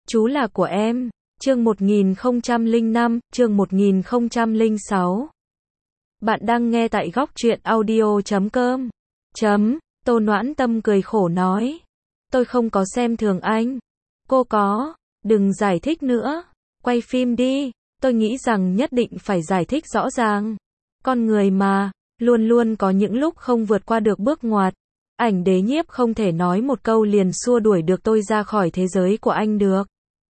Chú là của em. Chương 1005, chương 1006. Bạn đang nghe tại góc truyện audio.com. Tô Noãn Tâm cười khổ nói. Tôi không có xem thường anh. Cô có. Đừng giải thích nữa. Quay phim đi. Tôi nghĩ rằng nhất định phải giải thích rõ ràng. Con người mà, luôn luôn có những lúc không vượt qua được bước ngoặt. Ảnh Đế Nhiếp không thể nói một câu liền xua đuổi được tôi ra khỏi thế giới của anh được.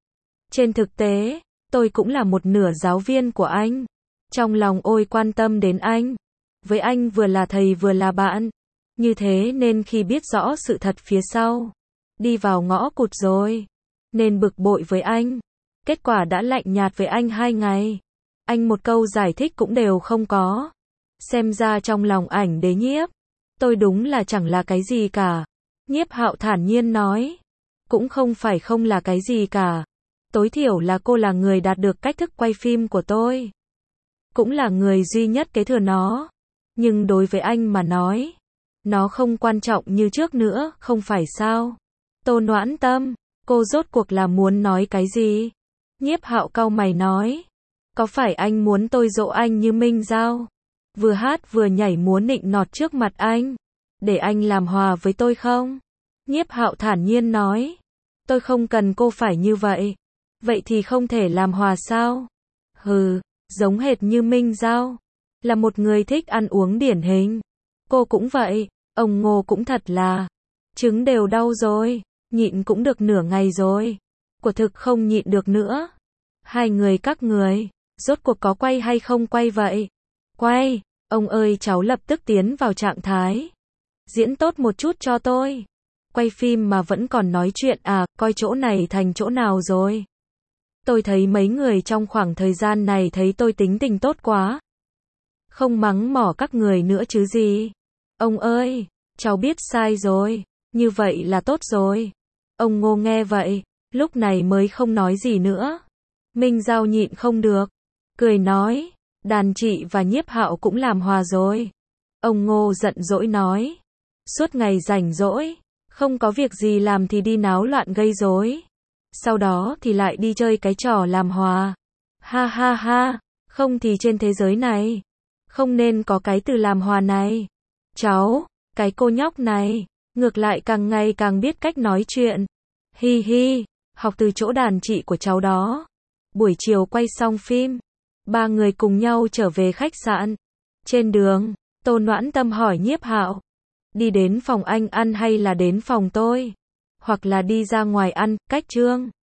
Trên thực tế, tôi cũng là một nửa giáo viên của anh. Trong lòng ôi quan tâm đến anh. Với anh vừa là thầy vừa là bạn. Như thế nên khi biết rõ sự thật phía sau, đi vào ngõ cụt rồi, nên bực bội với anh. Kết quả đã lạnh nhạt với anh 2 ngày. Anh một câu giải thích cũng đều không có. Xem ra trong lòng Ảnh Đế Nhiếp, tôi đúng là chẳng là cái gì cả. Nhiếp Hạo thản nhiên nói. Cũng không phải không là cái gì cả. Tối thiểu là cô là người đạt được cách thức quay phim của tôi. Cũng là người duy nhất kế thừa nó. Nhưng đối với anh mà nói, nó không quan trọng như trước nữa, không phải sao? Tô Noãn Tâm, cô rốt cuộc là muốn nói cái gì? Nhiếp Hạo cau mày nói. Có phải anh muốn tôi dỗ anh như Minh Giao? Vừa hát vừa nhảy múa nịnh nọt trước mặt anh, để anh làm hòa với tôi không? Nhiếp Hạo thản nhiên nói. Tôi không cần cô phải như vậy. Vậy thì không thể làm hòa sao? Hừ, giống hệt như Minh Giao. Là một người thích ăn uống điển hình. Cô cũng vậy, ông Ngô cũng thật là. Trứng đều đau rồi, nhịn cũng được nửa ngày rồi. Quả thực không nhịn được nữa. Hai người các người, rốt cuộc có quay hay không quay vậy? Quay, ông ơi cháu lập tức tiến vào trạng thái. Diễn tốt một chút cho tôi. Quay phim mà vẫn còn nói chuyện à, coi chỗ này thành chỗ nào rồi? Tôi thấy mấy người trong khoảng thời gian này thấy tôi tính tình tốt quá. Không mắng mỏ các người nữa chứ gì. Ông ơi, cháu biết sai rồi, như vậy là tốt rồi. Ông Ngô nghe vậy, lúc này mới không nói gì nữa. Minh Giao nhịn không được, cười nói, đàn chị và Nhiếp Hạo cũng làm hòa rồi. Ông Ngô giận dỗi nói, suốt ngày rảnh rỗi, không có việc gì làm thì đi náo loạn gây rối. Sau đó thì lại đi chơi cái trò làm hòa. Ha ha ha, không thì trên thế giới này, không nên có cái từ làm hòa này. Cháu, cái cô nhóc này, ngược lại càng ngày càng biết cách nói chuyện. Hi hi, học từ chỗ đàn chị của cháu đó. Buổi chiều quay xong phim, ba người cùng nhau trở về khách sạn. Trên đường, Tô Noãn Tâm hỏi Nhiếp Hạo, đi đến phòng anh ăn hay là đến phòng tôi? Hoặc là đi ra ngoài ăn, cách Trương